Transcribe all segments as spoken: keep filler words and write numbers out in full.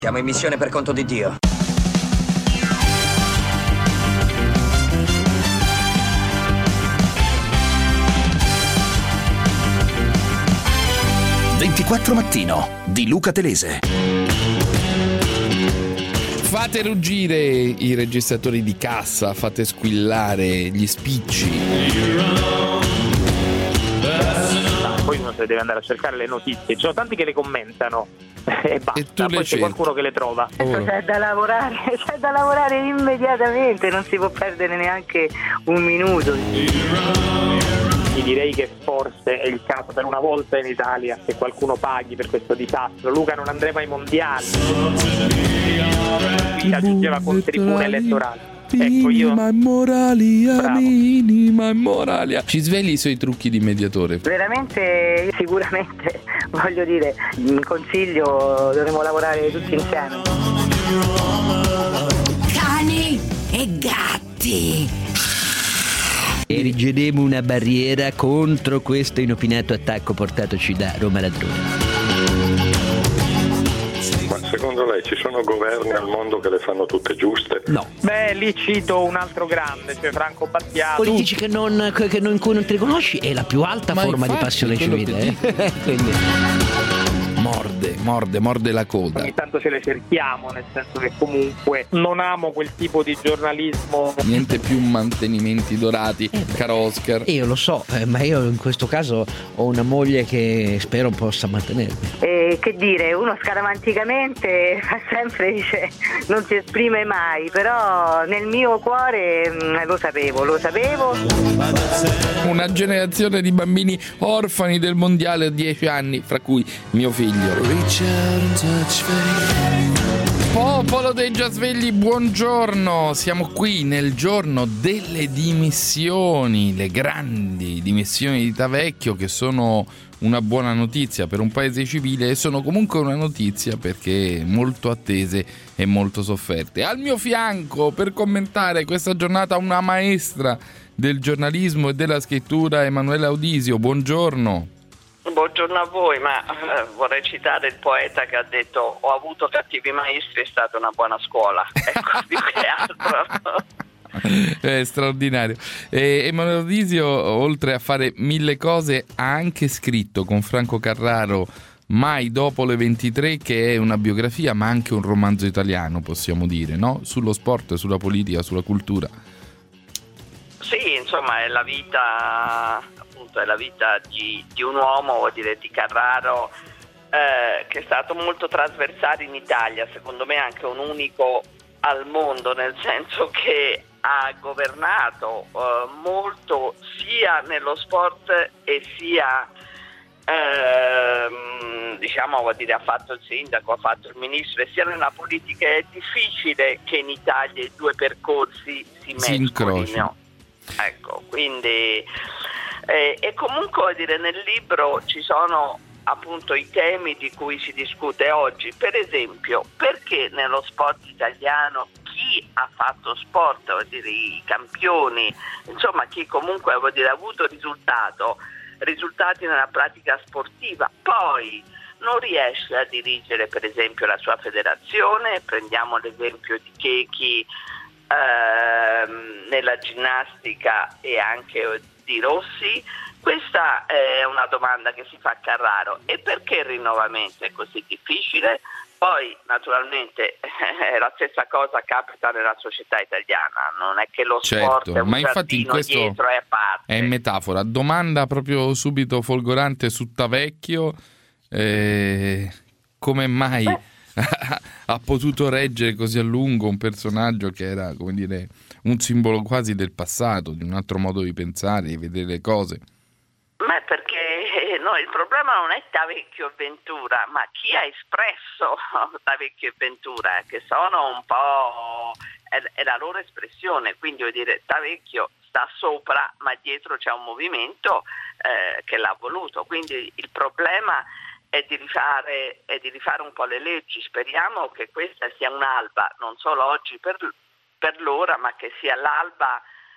Siamo in missione per conto di Dio. ventiquattro Mattino di Luca Telese. Fate ruggire i registratori di cassa, fate squillare gli spicci. Poi uno se deve andare a cercare le notizie, ci sono tanti che le commentano e basta, E tu le poi c'è cerchi. qualcuno che le trova. Adesso c'è da lavorare, c'è da lavorare immediatamente, non si può perdere neanche un minuto. Ti direi che forse è il caso per una volta in Italia che qualcuno paghi per questo disastro. Luca non andremo ai mondiali. Qui aggiungeva con tribune elettorali. Ecco io. Minima moralia, Bravo. minima moralia. Ci svegli i suoi trucchi di mediatore. Veramente, sicuramente, voglio dire, mi consiglio, dovremmo lavorare tutti insieme. Cani e gatti. Erigeremo una barriera contro questo inopinato attacco portatoci da Roma Ladrone. Ma secondo lei ci sono governi al mondo che le fanno tutte giuste? No. Beh, lì cito un altro grande, cioè Franco Battiato. Politici che non, che non, in cui non ti riconosci è la più alta Ma forma di infatti, passione quello civile. che Eh? Quindi. Morde, morde, morde la coda. Ogni tanto ce le cerchiamo, nel senso che comunque non amo quel tipo di giornalismo. Niente più mantenimenti dorati, caro Oscar. Io lo so, eh, ma io in questo caso ho una moglie che spero possa mantenermi. E che dire, uno scaramanticamente fa sempre, dice, non si esprime mai, però nel mio cuore mh, lo sapevo, lo sapevo. Una generazione di bambini orfani del mondiale a dieci anni, fra cui mio figlio. Popolo dei già svegli, buongiorno. Siamo qui nel giorno delle dimissioni, le grandi dimissioni di Tavecchio, che sono una buona notizia per un paese civile e sono comunque una notizia perché molto attese e molto sofferte. Al mio fianco per commentare questa giornata una maestra del giornalismo e della scrittura, Emanuela Audisio, buongiorno. Buongiorno a voi, ma eh, vorrei citare il poeta che ha detto: ho avuto cattivi maestri, è stata una buona scuola. Ecco, più che altro. È straordinario. E Emanuele Audisio, oltre a fare mille cose, ha anche scritto con Franco Carraro Mai dopo le ventitré, che è una biografia ma anche un romanzo italiano, possiamo dire, no? Sullo sport, sulla politica, sulla cultura. Sì, insomma, è la vita, appunto, è la vita di, di un uomo, vuol dire di Carraro, eh, che è stato molto trasversale in Italia, secondo me anche un unico al mondo, nel senso che ha governato eh, molto sia nello sport e sia ehm, diciamo, vuol dire, ha fatto il sindaco, ha fatto il ministro, e sia nella politica. È difficile che in Italia i due percorsi si mescolino. Ecco, quindi eh, e comunque, vuol dire, nel libro ci sono appunto i temi di cui si discute oggi. Per esempio, perché nello sport italiano chi ha fatto sport, vuol dire i campioni, insomma chi comunque, vuol dire, ha avuto risultato, risultati nella pratica sportiva, poi non riesce a dirigere per esempio la sua federazione. Prendiamo l'esempio di Checchi ehm, nella ginnastica e anche di Rossi. Questa è una domanda che si fa a Carraro: e perché il rinnovamento è così difficile? Poi naturalmente eh, la stessa cosa capita nella società italiana, non è che lo sport Certo, è un ma infatti in giardino questo dietro e a parte. è in metafora. Domanda proprio subito folgorante su Tavecchio: eh, come mai ha potuto reggere così a lungo un personaggio che era, come dire, un simbolo quasi del passato, di un altro modo di pensare, di vedere le cose? Ma è perché no, il problema non è Tavecchio e Ventura, ma chi ha espresso Tavecchio e Ventura, che sono un po' è, è la loro espressione. Quindi, vuol dire, Tavecchio sta sopra, ma dietro c'è un movimento eh, che l'ha voluto. Quindi il problema è di rifare è di rifare un po' le leggi. Speriamo che questa sia un'alba, non solo oggi per, per l'ora, ma che sia l'alba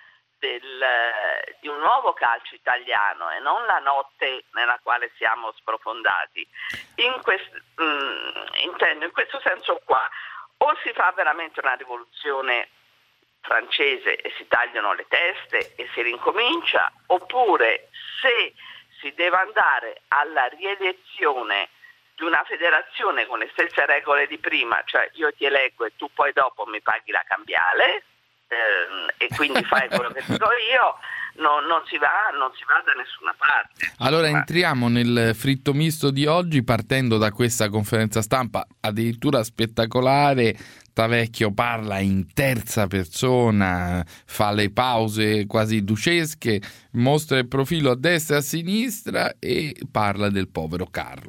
del, di un nuovo calcio italiano e non la notte nella quale siamo sprofondati. In questo, mh, intendo in questo senso qua, o si fa veramente una rivoluzione francese e si tagliano le teste e si rincomincia, oppure se si deve andare alla rielezione di una federazione con le stesse regole di prima, cioè io ti eleggo e tu poi dopo mi paghi la cambiale, ehm, e quindi fai quello che dico io, no, non si va, non si va da nessuna parte. Allora entriamo nel fritto misto di oggi partendo da questa conferenza stampa addirittura spettacolare. Tavecchio parla in terza persona, fa le pause quasi ducesche, mostra il profilo a destra e a sinistra e parla del povero Carlo.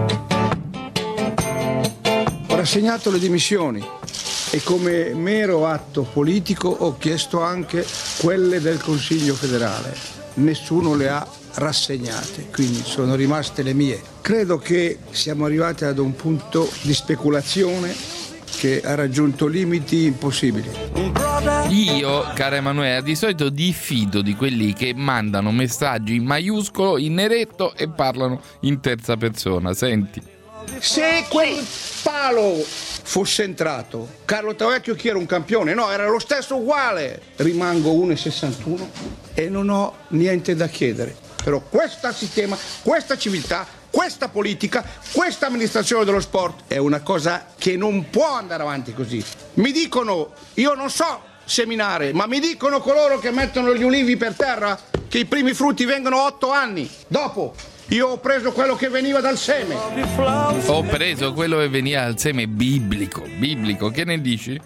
Ho rassegnato le dimissioni e come mero atto politico ho chiesto anche quelle del Consiglio federale. Nessuno le ha rassegnate, quindi sono rimaste le mie. Credo che siamo arrivati ad un punto di speculazione che ha raggiunto limiti impossibili. Io, cara Emanuela, di solito diffido di quelli che mandano messaggi in maiuscolo, in neretto e parlano in terza persona. Senti. Se quel palo fosse entrato, Carlo Tavecchio chi era un campione? No, era lo stesso uguale. Rimango uno virgola sessantuno e non ho niente da chiedere. Però questo sistema, questa civiltà, questa politica, questa amministrazione dello sport è una cosa che non può andare avanti così. Mi dicono, io non so seminare, ma mi dicono coloro che mettono gli ulivi per terra che i primi frutti vengono otto anni dopo. Io ho preso quello che veniva dal seme. Ho preso quello che veniva dal seme biblico, biblico, che ne dici?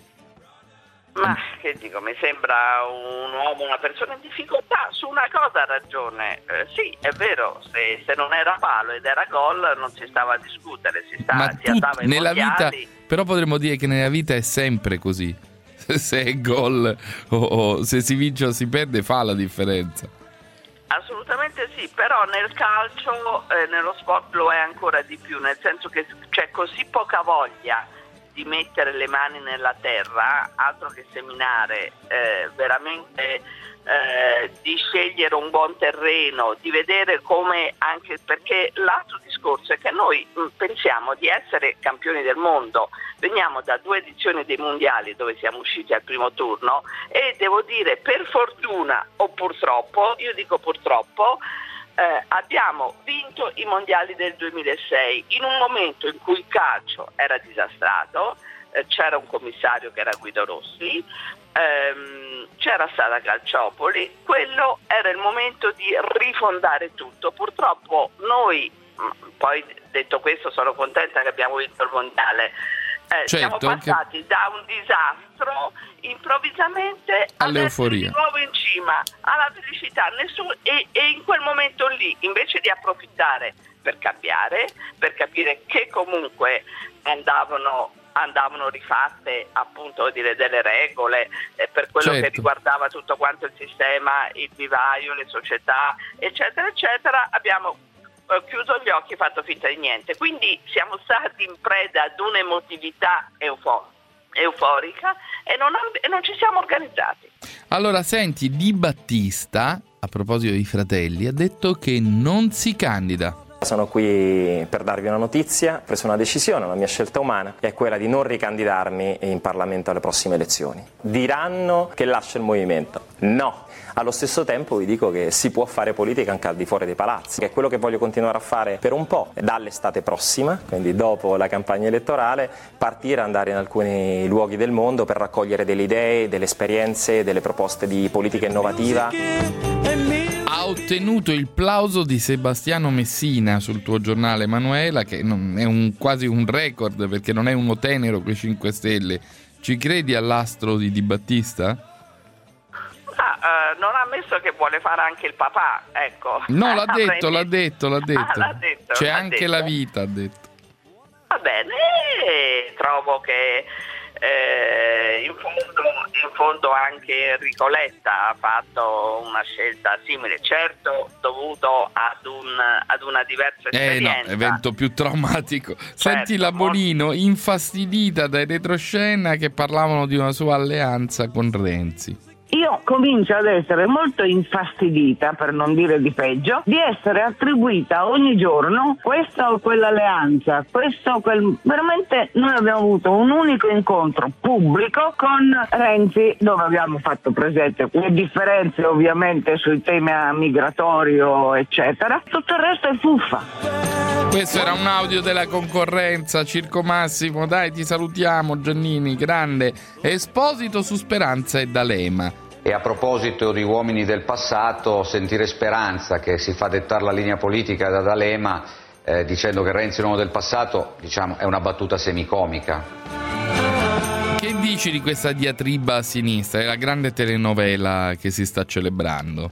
Ma che dico, mi sembra un uomo, una persona in difficoltà. Su una cosa ha ragione, eh, sì, è vero, se, se non era palo ed era gol non si stava a discutere, si, sta, Ma si tut- andava ai nella mondiali. vita, però potremmo dire che nella vita è sempre così. Se è gol o, o se si vince o si perde fa la differenza. Assolutamente sì, però nel calcio, eh, nello sport lo è ancora di più, nel senso che c'è così poca voglia di mettere le mani nella terra, altro che seminare, eh, veramente eh, di scegliere un buon terreno, di vedere come, anche perché l'altro discorso è che noi mh, pensiamo di essere campioni del mondo, veniamo da due edizioni dei mondiali dove siamo usciti al primo turno e devo dire per fortuna o purtroppo, io dico purtroppo, Eh, abbiamo vinto i mondiali del duemilasei in un momento in cui il calcio era disastrato, eh, c'era un commissario che era Guido Rossi, ehm, c'era stata Calciopoli, quello era il momento di rifondare tutto. Purtroppo noi, poi detto questo sono contenta che abbiamo vinto il mondiale, Eh, certo, siamo passati che... da un disastro improvvisamente all'euforia, di nuovo in cima alla felicità. Nessuno, e, e in quel momento lì, invece di approfittare per cambiare, per capire che comunque andavano andavano rifatte appunto dire delle regole eh, per quello certo. che riguardava tutto quanto il sistema, il vivaio, le società eccetera eccetera, abbiamo chiuso gli occhi e fatto finta di niente. Quindi siamo stati in preda ad un'emotività eufo- euforica e non, e non ci siamo organizzati. Allora senti, Di Battista, a proposito dei fratelli, ha detto che non si candida. Sono qui per darvi una notizia, ho preso una decisione, una mia scelta umana è quella di non ricandidarmi in Parlamento alle prossime elezioni. Diranno che lascio il movimento, no. Allo stesso tempo vi dico che si può fare politica anche al di fuori dei palazzi, che è quello che voglio continuare a fare per un po', dall'estate prossima, quindi dopo la campagna elettorale, partire, andare in alcuni luoghi del mondo per raccogliere delle idee, delle esperienze, delle proposte di politica innovativa. Ha ottenuto il plauso di Sebastiano Messina sul tuo giornale, Emanuela, che non è un, quasi un record perché non è uno tenero con i cinque Stelle. Ci credi all'astro di Di Battista? Ah, uh, non ha ammesso che vuole fare anche il papà, ecco. No, l'ha detto, l'ha detto, l'ha detto. Ah, l'ha detto C'è l'ha anche detto. la vita, ha detto. Va bene, trovo che eh, in, fondo, in fondo anche Enrico Letta ha fatto una scelta simile, certo dovuto ad, un, ad una diversa esperienza. Eh no, evento più traumatico. Certo, Senti la Bonino, infastidita dai retroscena che parlavano di una sua alleanza con Renzi. io comincio ad essere molto infastidita, per non dire di peggio, di essere attribuita ogni giorno questa o quell'alleanza, questo o quel... Veramente noi abbiamo avuto un unico incontro pubblico con Renzi dove abbiamo fatto presente le differenze ovviamente sui temi migratorio eccetera, tutto il resto è fuffa. Questo era un audio della concorrenza. Circo Massimo, dai, ti salutiamo. Giannini, grande. Esposito su Speranza e D'Alema. E a proposito di uomini del passato, sentire Speranza che si fa dettare la linea politica da D'Alema eh, dicendo che Renzi è un uomo del passato, diciamo, è una battuta semicomica. Che dici di questa diatriba a sinistra? È la grande telenovela che si sta celebrando.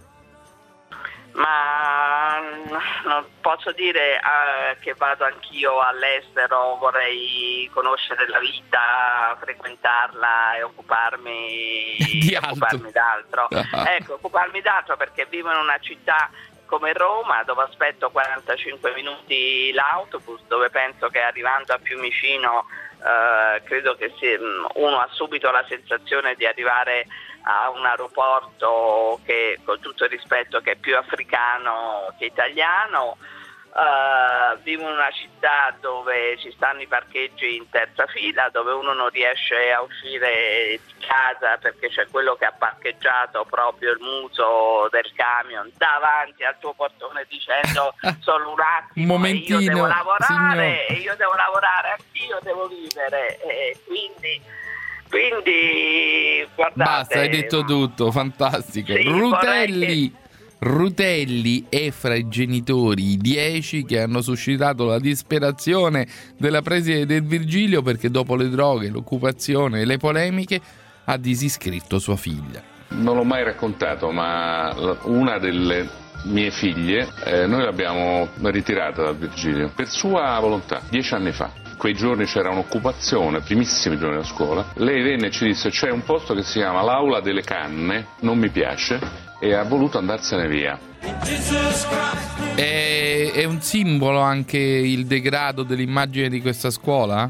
Ma non posso dire uh, che vado anch'io all'estero, vorrei conoscere la vita, frequentarla e occuparmi di altro. occuparmi d'altro. Ecco, occuparmi d'altro perché vivo in una città come Roma, dove aspetto quarantacinque minuti l'autobus, dove penso che arrivando a Fiumicino uh, credo che si, uno ha subito la sensazione di arrivare a un aeroporto che, con tutto il rispetto, che è più africano che italiano. Uh, vivo in una città dove ci stanno i parcheggi in terza fila, dove uno non riesce a uscire di casa perché c'è quello che ha parcheggiato proprio il muso del camion davanti al tuo portone dicendo solo un attimo, un momentino, e io devo lavorare, signor... e io devo lavorare anch'io, devo vivere, e quindi quindi guardate, basta, hai detto tutto, fantastico. Sì, Rutelli che... Rutelli è fra i genitori i dieci che hanno suscitato la disperazione della preside del Virgilio perché dopo le droghe, l'occupazione e le polemiche ha disiscritto sua figlia. Non l'ho mai raccontato, ma una delle mie figlie eh, noi l'abbiamo ritirata dal Virgilio per sua volontà, dieci anni fa. Quei giorni c'era un'occupazione, primissimi giorni della scuola. Lei venne e ci disse: c'è un posto che si chiama l'Aula delle Canne, non mi piace, e ha voluto andarsene via. È, è un simbolo anche il degrado dell'immagine di questa scuola?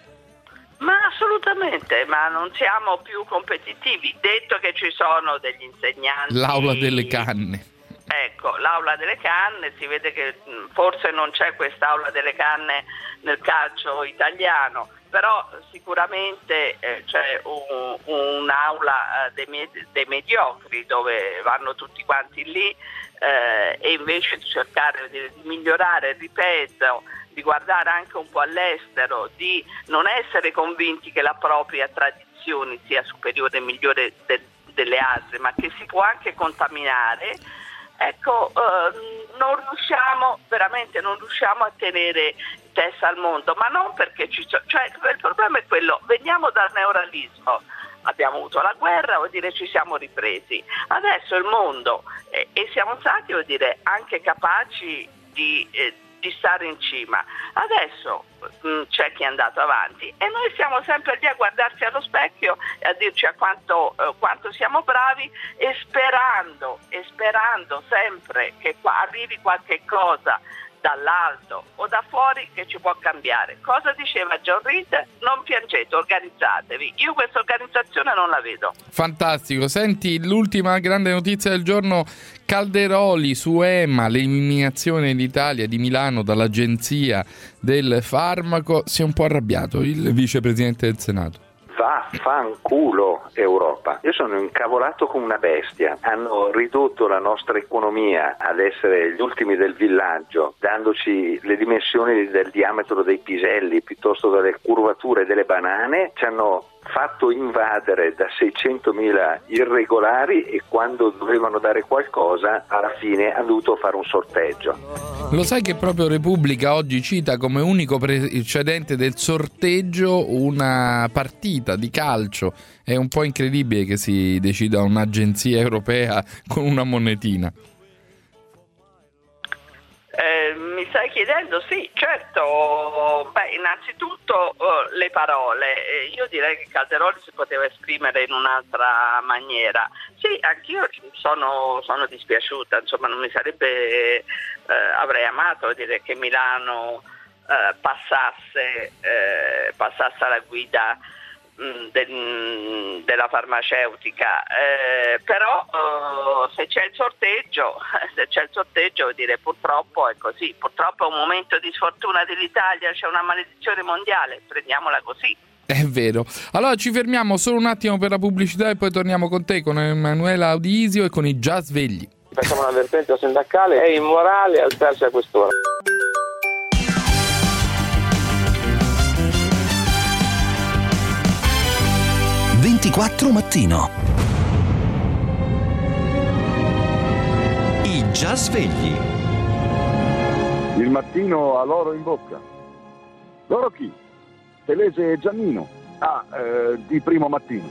Ma assolutamente, ma non siamo più competitivi, detto che ci sono degli insegnanti. L'Aula delle Canne. Ecco, l'Aula delle Canne, si vede che forse non c'è quest'Aula delle Canne nel calcio italiano, però sicuramente eh, c'è un, un'aula eh, dei, med- dei mediocri dove vanno tutti quanti lì eh, e invece di cercare di, di migliorare, ripeto, di guardare anche un po' all'estero, di non essere convinti che la propria tradizione sia superiore e migliore de- delle altre, ma che si può anche contaminare. Ecco, eh, non riusciamo, veramente non riusciamo a tenere testa al mondo, ma non perché ci so, cioè il problema è quello, veniamo dal neorealismo, abbiamo avuto la guerra, vuol dire ci siamo ripresi, adesso il mondo eh, e siamo stati, vuol dire, anche capaci di, eh, di stare in cima, adesso mh, c'è chi è andato avanti e noi siamo sempre lì a guardarci allo specchio e a dirci a quanto, eh, quanto siamo bravi e sperando e sperando sempre che qua arrivi qualche cosa dall'alto o da fuori che ci può cambiare. Cosa diceva John Reed? Non piangete, organizzatevi. Io questa organizzazione non la vedo. Fantastico. Senti, l'ultima grande notizia del giorno: Calderoli su E M A, l'eliminazione d'Italia di Milano dall'Agenzia del Farmaco. Si è un po' arrabbiato il vicepresidente del Senato. Va fanculo Europa. Io sono incavolato come una bestia. Hanno ridotto la nostra economia ad essere gli ultimi del villaggio, dandoci le dimensioni del diametro dei piselli piuttosto delle curvature delle banane. Ci hanno fatto invadere da seicentomila irregolari e quando dovevano dare qualcosa alla fine hanno dovuto fare un sorteggio. Lo sai che proprio Repubblica oggi cita come unico precedente del sorteggio una partita di calcio? È un po' incredibile che si decida un'agenzia europea con una monetina. Eh, mi stai chiedendo? Sì, certo. Beh, innanzitutto uh, le parole. Eh, io direi che Calderoli si poteva esprimere in un'altra maniera. Sì, anch'io sono, sono dispiaciuta, insomma non mi sarebbe, eh, avrei amato dire che Milano eh, passasse, eh, passasse alla guida mh, de, mh, della farmaceutica, eh, però uh, se c'è il sorteggio, se c'è il sorteggio vuol dire purtroppo è così, purtroppo è un momento di sfortuna dell'Italia, c'è una maledizione mondiale, prendiamola così. È vero. Allora ci fermiamo solo un attimo per la pubblicità e poi torniamo con te, con Emanuela Audisio e con i Già Svegli. Facciamo un avvertimento sindacale, è immorale alzarsi a quest'ora. ventiquattro mattino. I Già Svegli. Il mattino ha l'oro in bocca. Loro chi? Telese e Giannino. Ah, eh, di Primo Mattino.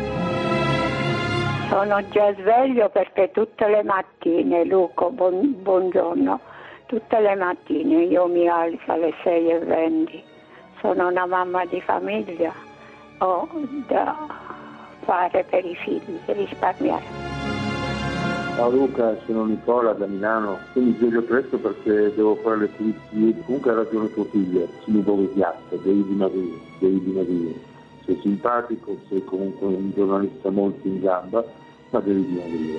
Sono già sveglio perché tutte le mattine, Luco, buon, buongiorno, tutte le mattine io mi alzo alle sei e venti. Sono una mamma di famiglia, ho da fare per i figli, risparmiare. Ciao Luca, sono Nicola da Milano. Io mi sveglio presto perché devo fare le pulizie. Comunque ha ragione tuo figlio, si mi vuole piazza, devi dimagrire, devi dimagrire. Sei simpatico, sei comunque un giornalista molto in gamba, ma devi dimagrire.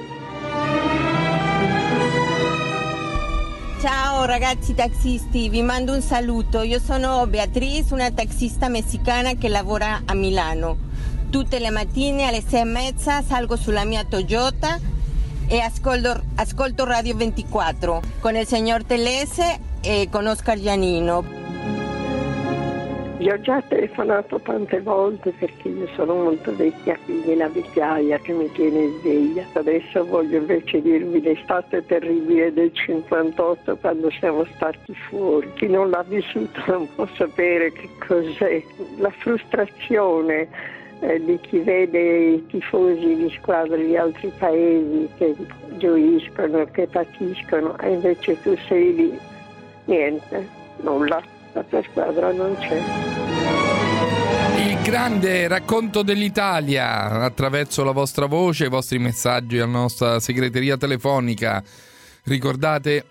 Ciao ragazzi taxisti, vi mando un saluto. Io sono Beatriz, una taxista messicana che lavora a Milano. Tutte le mattine alle sei e mezza salgo sulla mia Toyota e ascolto, ascolto Radio ventiquattro con il signor Telese e con Oscar Giannino. Vi ho già telefonato tante volte perché io sono molto vecchia, quindi la vecchiaia che mi tiene sveglia. Adesso voglio invece dirvi l'estate terribile del cinquantotto quando siamo stati fuori. Chi non l'ha vissuto non può sapere che cos'è. La frustrazione eh, di chi vede i tifosi di squadre di altri paesi che gioiscono, che patiscono, e invece tu sei lì, niente, nulla. La tua squadra non c'è. Il grande racconto dell'Italia attraverso la vostra voce, i vostri messaggi alla nostra segreteria telefonica. Ricordate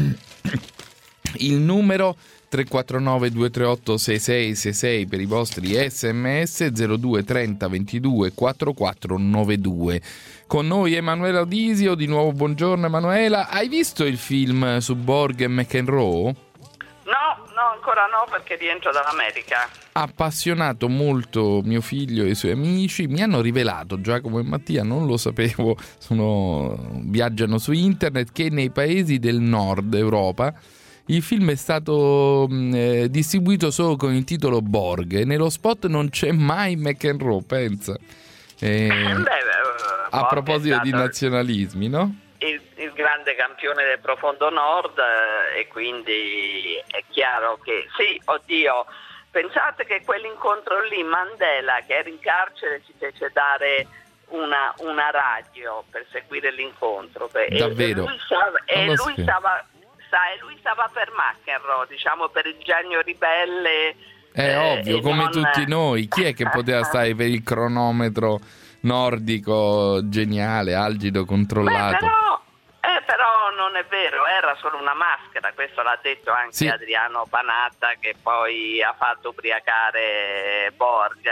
il numero tre quattro nove due tre otto sei sei sei sei per i vostri sms, zero due trenta ventidue quarantaquattro novantadue. Con noi Emanuela Audisio, di nuovo buongiorno Emanuela. Hai visto il film su Borg e McEnroe? No, no, ancora no perché rientro dall'America. Appassionato molto mio figlio e i suoi amici, mi hanno rivelato, Giacomo e Mattia, non lo sapevo, sono, viaggiano su internet, che nei paesi del nord Europa il film è stato eh, distribuito solo con il titolo Borg e nello spot non c'è mai McEnroe, pensa. Eh, Beh, a proposito di nazionalismi, no? Il, il grande campione del profondo nord eh, e quindi è chiaro che sì, oddio, pensate che quell'incontro lì Mandela, che era in carcere, ci fece dare una, una radio per seguire l'incontro. Davvero? E lui stava, e lui stava, sa, e lui stava per McEnroe, diciamo per il genio ribelle. È eh, ovvio, come non... tutti noi. Chi è che poteva stare per il cronometro nordico geniale, algido, controllato? Beh, però, eh, però non è vero, era solo una maschera, questo l'ha detto anche sì. Adriano Panatta, che poi ha fatto ubriacare Borg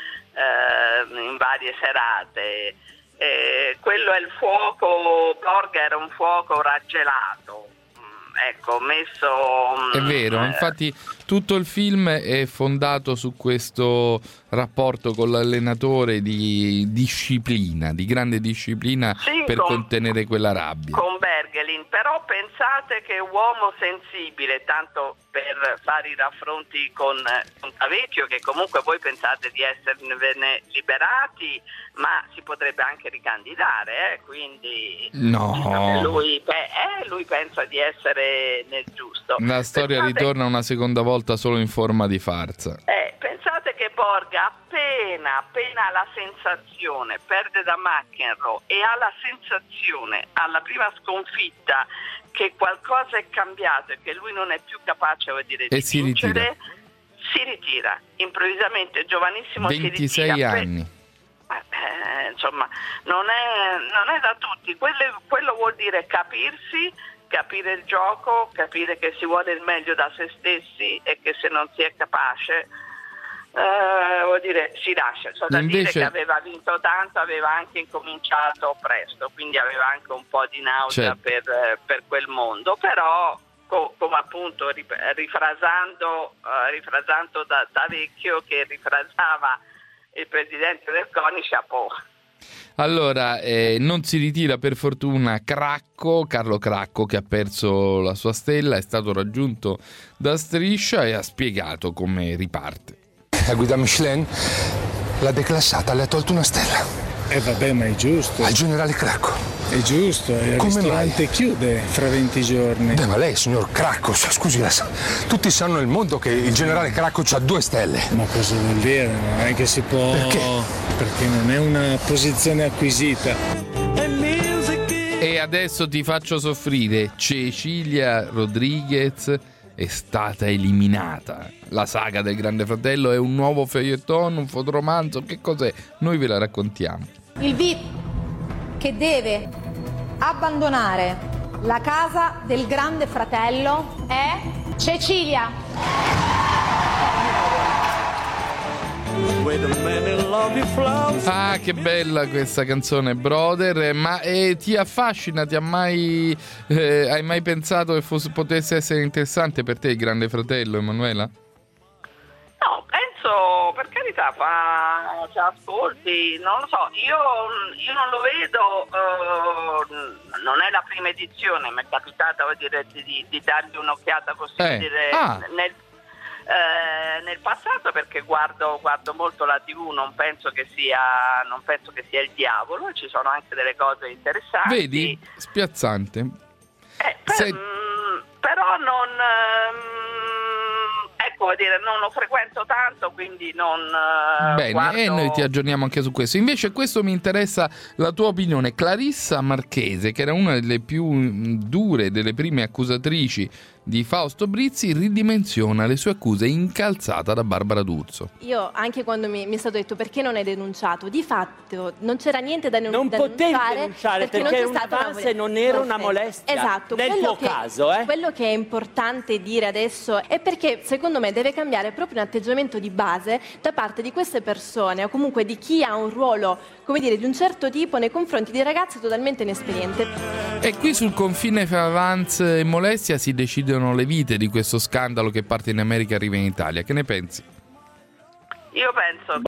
eh, in varie serate. Eh, quello è il fuoco, Borg era un fuoco raggelato, ecco, messo... È vero, eh, infatti tutto il film è fondato su questo rapporto con l'allenatore di disciplina, di grande disciplina, sì, per con, contenere quella rabbia. Con Bergelin, però pensate che uomo sensibile, tanto per fare i raffronti con, con Tavecchio, che comunque voi pensate di esserne liberati, ma si potrebbe anche ricandidare, eh? Quindi no. lui, eh, lui pensa di essere nel giusto. La storia pensate... ritorna una seconda volta solo in forma di farsa. Eh, pensate che Borg appena, appena ha la sensazione, perde da McEnroe e ha la sensazione alla prima sconfitta che qualcosa è cambiato e che lui non è più capace, vuol dire, di e si vincere, ritira. si ritira improvvisamente, giovanissimo, ventisei si ritira. anni. Eh, insomma, non è, non è da tutti. Quello, quello vuol dire capirsi, capire il gioco, capire che si vuole il meglio da se stessi e che se non si è capace Uh, vuol dire si lascia, so da Invece... dire che aveva vinto tanto, aveva anche incominciato presto, quindi aveva anche un po' di nausea, certo, per, per quel mondo, però co- come appunto rifrasando, uh, rifrasando da, da vecchio che rifrasava il presidente del CONI, chapeau. Allora, eh, non si ritira per fortuna Cracco, Carlo Cracco, che ha perso la sua stella, è stato raggiunto da Striscia e ha spiegato come riparte. La guida Michelin l'ha declassata, le ha tolto una stella. Eh vabbè, ma è giusto. Al generale Cracco. È giusto, il Come ristorante mai? Chiude fra venti giorni. Beh, ma lei, signor Cracco, scusi, tutti sanno nel mondo che il generale Cracco ha due stelle. Ma cosa vuol dire? Non è che si può... Perché? Perché non è una posizione acquisita. E adesso ti faccio soffrire. Cecilia Rodriguez è stata eliminata. La saga del Grande Fratello è un nuovo feuilleton, un fotoromanzo, che cos'è? Noi ve la raccontiamo. Il V I P che deve abbandonare la casa del Grande Fratello è Cecilia. Ah, che bella questa canzone, Brother. Ma eh, ti affascina? Ti ha mai eh, hai mai pensato che fosse, potesse essere interessante per te il Grande Fratello, Emanuela? No, penso, per carità, fa, se ascolti, non lo so, io, io non lo vedo, uh, non è la prima edizione, mi è capitata, vuol dire, di, di dargli un'occhiata così, eh. dire, ah. nel, eh, nel passato, perché guardo, guardo molto la tivù, non penso che sia, non penso che sia il diavolo, ci sono anche delle cose interessanti. Vedi? Spiazzante. Eh, per, Sei... mh, però non... Mh, ecco, vuol dire, non lo frequento tanto, quindi non uh, Bene, guardo... e noi ti aggiorniamo anche su questo. Invece questo mi interessa la tua opinione. Clarissa Marchese, che era una delle più dure, delle prime accusatrici di Fausto Brizzi, ridimensiona le sue accuse incalzata da Barbara D'Urso. Io anche quando mi, mi è stato detto perché non hai denunciato, di fatto non c'era niente da, non non da potevi denunciare denunciare perché, perché non c'è era un stata avance, non era una molestia. Esatto, nel quello tuo che, caso, eh? quello che è importante dire adesso è perché secondo me deve cambiare proprio un atteggiamento di base da parte di queste persone o comunque di chi ha un ruolo, come dire, di un certo tipo nei confronti di ragazze totalmente inesperienti. E qui sul confine fra avance e molestia si decidono le vite di questo scandalo che parte in America e arriva in Italia. Che ne pensi? Io penso